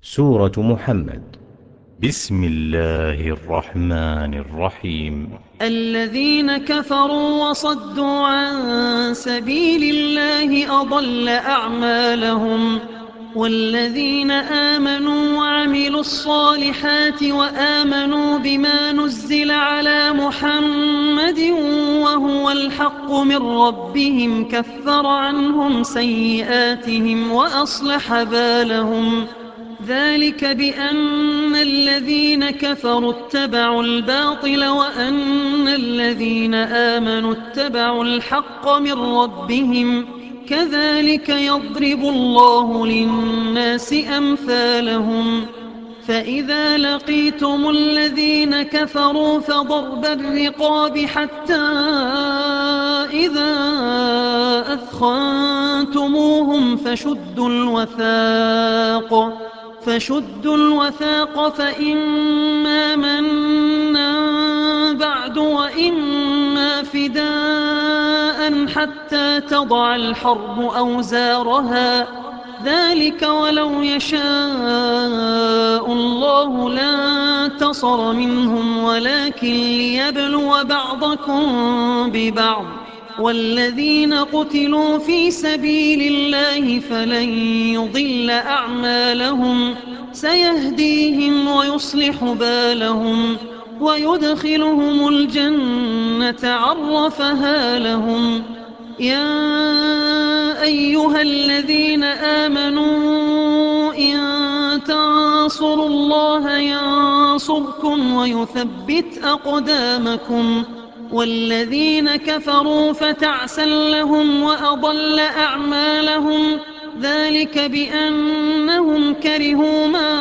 سورة محمد. بسم الله الرحمن الرحيم. الذين كفروا وصدوا عن سبيل الله أضل أعمالهم، والذين آمنوا وعملوا الصالحات وآمنوا بما نزل على محمد وهو الحق من ربهم كفر عنهم سيئاتهم وأصلح بالهم. ذلك بأن الذين كفروا اتبعوا الباطل وأن الذين آمنوا اتبعوا الحق من ربهم، كذلك يضرب الله للناس أمثالهم. فإذا لقيتم الذين كفروا فضرب الرقاب حتى إذا أثخنتموهم فشدوا الوثاق فإما منا بعد وإما فداء حتى تضع الحرب أوزارها، ذلك ولو يشاء الله لانتصر منهم ولكن ليبلو بعضكم ببعض. والذين قتلوا في سبيل الله فلن يضل أعمالهم، سيهديهم ويصلح بالهم ويدخلهم الجنة عرفها لهم. يا أيها الذين آمنوا إن تنصروا الله ينصركم ويثبت أقدامكم. والذين كفروا فتعسا لهم وأضل أعمالهم، ذلك بأنهم كرهوا ما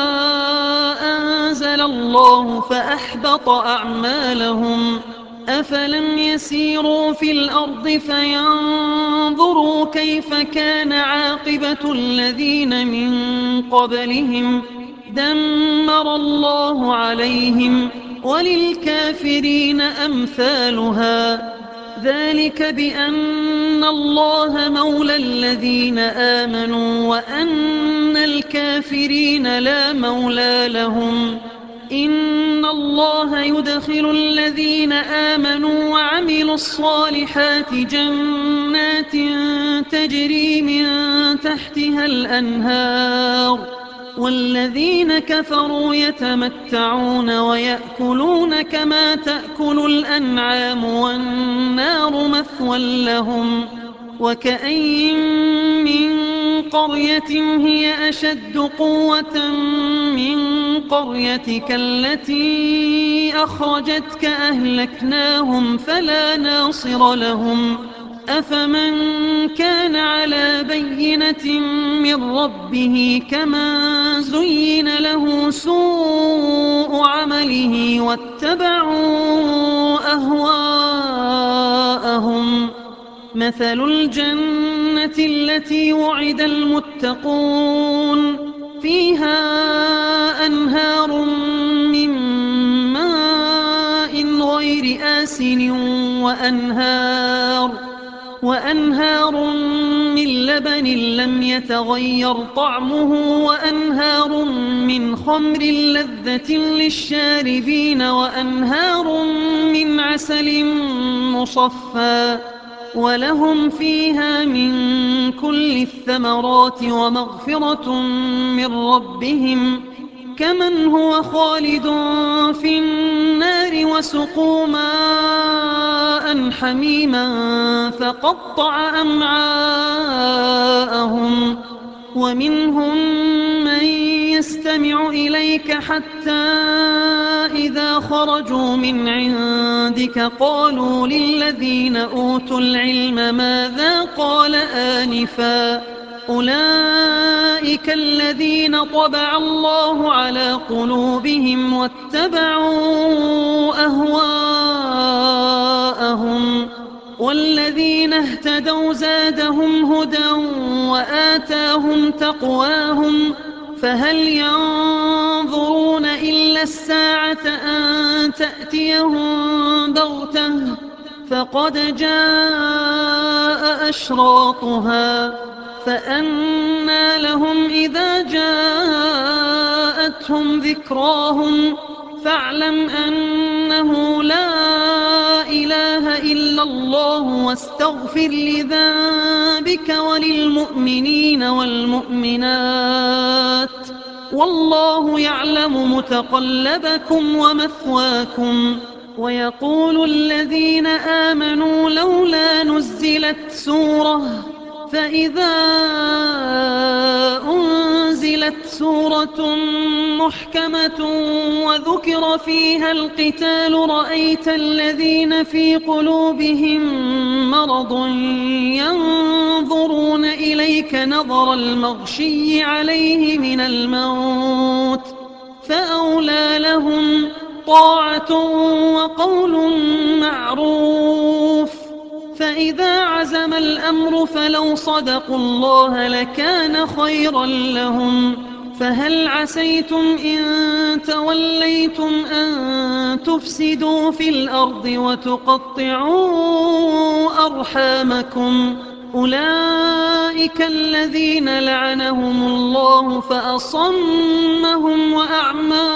أنزل الله فأحبط أعمالهم. أفلم يسيروا في الأرض فينظروا كيف كان عاقبة الذين من قبلهم، دمر الله عليهم وللكافرين أمثالها. ذلك بأن الله مولى الذين آمنوا وأن الكافرين لا مولى لهم. إن الله يدخل الذين آمنوا وعملوا الصالحات جنات تجري من تحتها الأنهار، والذين كفروا يتمتعون ويأكلون كما تأكل الأنعام والنار مثوى لهم. وكأين من قرية هي أشد قوة من قريتك التي أخرجتك أهلكناهم فلا ناصر لهم. أفمن كان على بينة من ربه كمن زين له سوء عمله واتبعوا أهواءهم. مثل الجنة التي وعد المتقون فيها أنهار من ماء غير آسن وأنهار من لبن لم يتغير طعمه وأنهار من خمر لذة للشاربين وأنهار من عسل مصفى، ولهم فيها من كل الثمرات ومغفرة من ربهم، كمن هو خالد في النار وسقوا ماء حميما فقطع أمعاءهم. ومنهم من يستمع إليك حتى إذا خرجوا من عندك قالوا للذين أوتوا العلم ماذا قال آنفا، أولئك الذين طبع الله على قلوبهم واتبعوا أهواءهم. والذين اهتدوا زادهم هدى وآتاهم تقواهم، فهل ينظرون إلا الساعة أن تأتيهم بغتة فقد جاء أشراطها، فأنى لهم إذا جاءوا غشيتهم ذكراهم فاعلم أنه لا إله إلا الله واستغفر لذنبك وللمؤمنين والمؤمنات والله يعلم متقلبكم ومثواكم. ويقول الذين آمنوا لولا نزلت سورة فإذا أنزلت سورة محكمة وذكر فيها القتال رأيت الذين في قلوبهم مرض ينظرون إليك نظر المغشي عليه من الموت فأولى لهم طاعة وقول معروف. فإذا عزم الأمر فلو صدقوا الله لكان خيرا لهم. فهل عسيتم إن توليتم أن تفسدوا في الأرض وتقطعوا أرحامكم أولئك الذين لعنهم الله فأصمهم وأعمى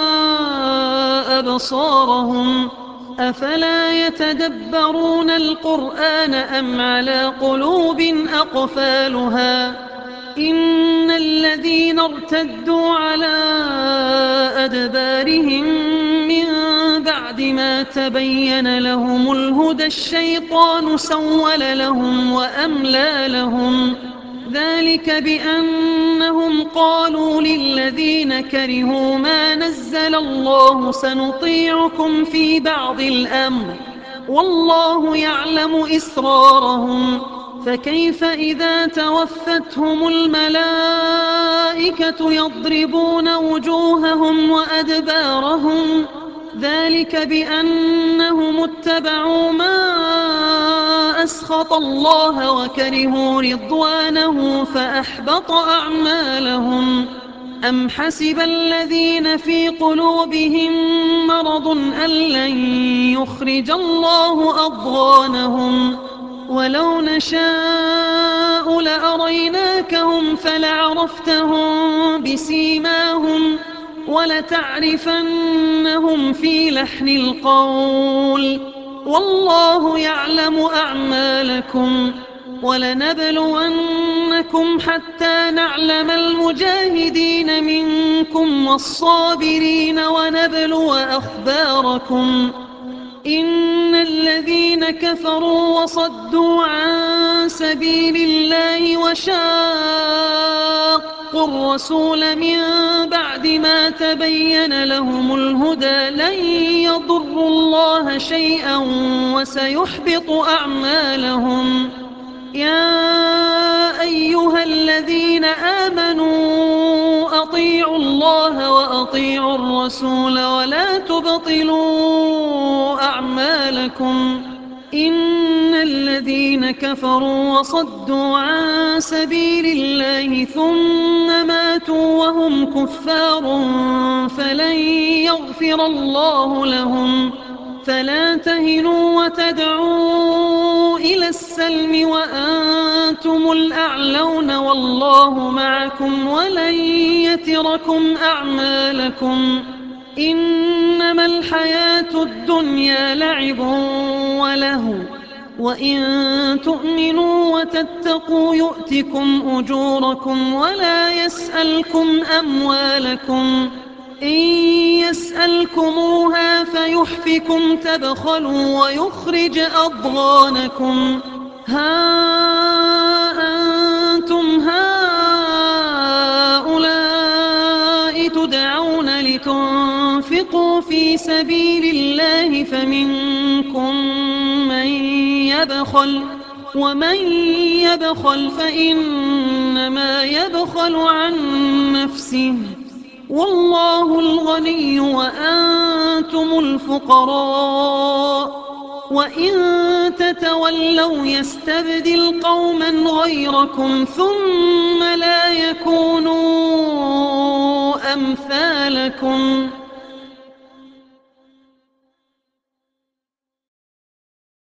أبصارهم أفلا يتدبرون القرآن أم على قلوب أقفالها إن الذين ارتدوا على أدبارهم من بعد ما تبين لهم الهدى الشيطان سول لهم وأملى لهم ذلك بأنهم قالوا للذين كرهوا ما نزل الله سنطيعكم في بعض الأمر والله يعلم إسرارهم فكيف إذا توفتهم الملائكة يضربون وجوههم وأدبارهم ذلك بأنهم اتبعوا ما أسخط الله وكرهوا رضوانه فأحبط أعمالهم. أم حسب الذين في قلوبهم مرض أن لن يخرج الله أضغانهم ولو نشاء لأريناكهم فلعرفتهم بسيماهم ولتعرفنهم في لحن القول والله يعلم أعمالكم. ولنبلونكم حتى نعلم المجاهدين منكم والصابرين ونبلو أخباركم. إن الذين كفروا وصدوا عن سبيل الله وشاقوا الرسول من بعد ما تبين لهم الهدى لن يضروا الله شيئا وسيحبط أعمالهم. يا أيها الذين آمنوا أطيعوا الله وأطيعوا الرسول ولا تبطلوا أعمالكم. إن الذين كفروا وصدوا عن سبيل الله ثم ماتوا وهم كفار فلن يغفر الله لهم. فلا تهنوا وتدعوا إلى السلم وأنتم الأعلون والله معكم ولن يتركم أعمالكم. إنما الحياة الدنيا لعب ولهو وإن تؤمنوا وتتقوا يؤتكم أجوركم ولا يسألكم أموالكم. إن يسألكموها فيحفكم تبخلوا ويخرج أضغانكم. ها أنتم هؤلاء تدعون لتنفقوا في سبيل الله فمنكم من يبخل ومن يبخل فإنما يبخل عن نفسه والله الغني وأنتم الفقراء وإن تتولوا يستبدل قوما غيركم ثم لا يكونوا أمثالكم.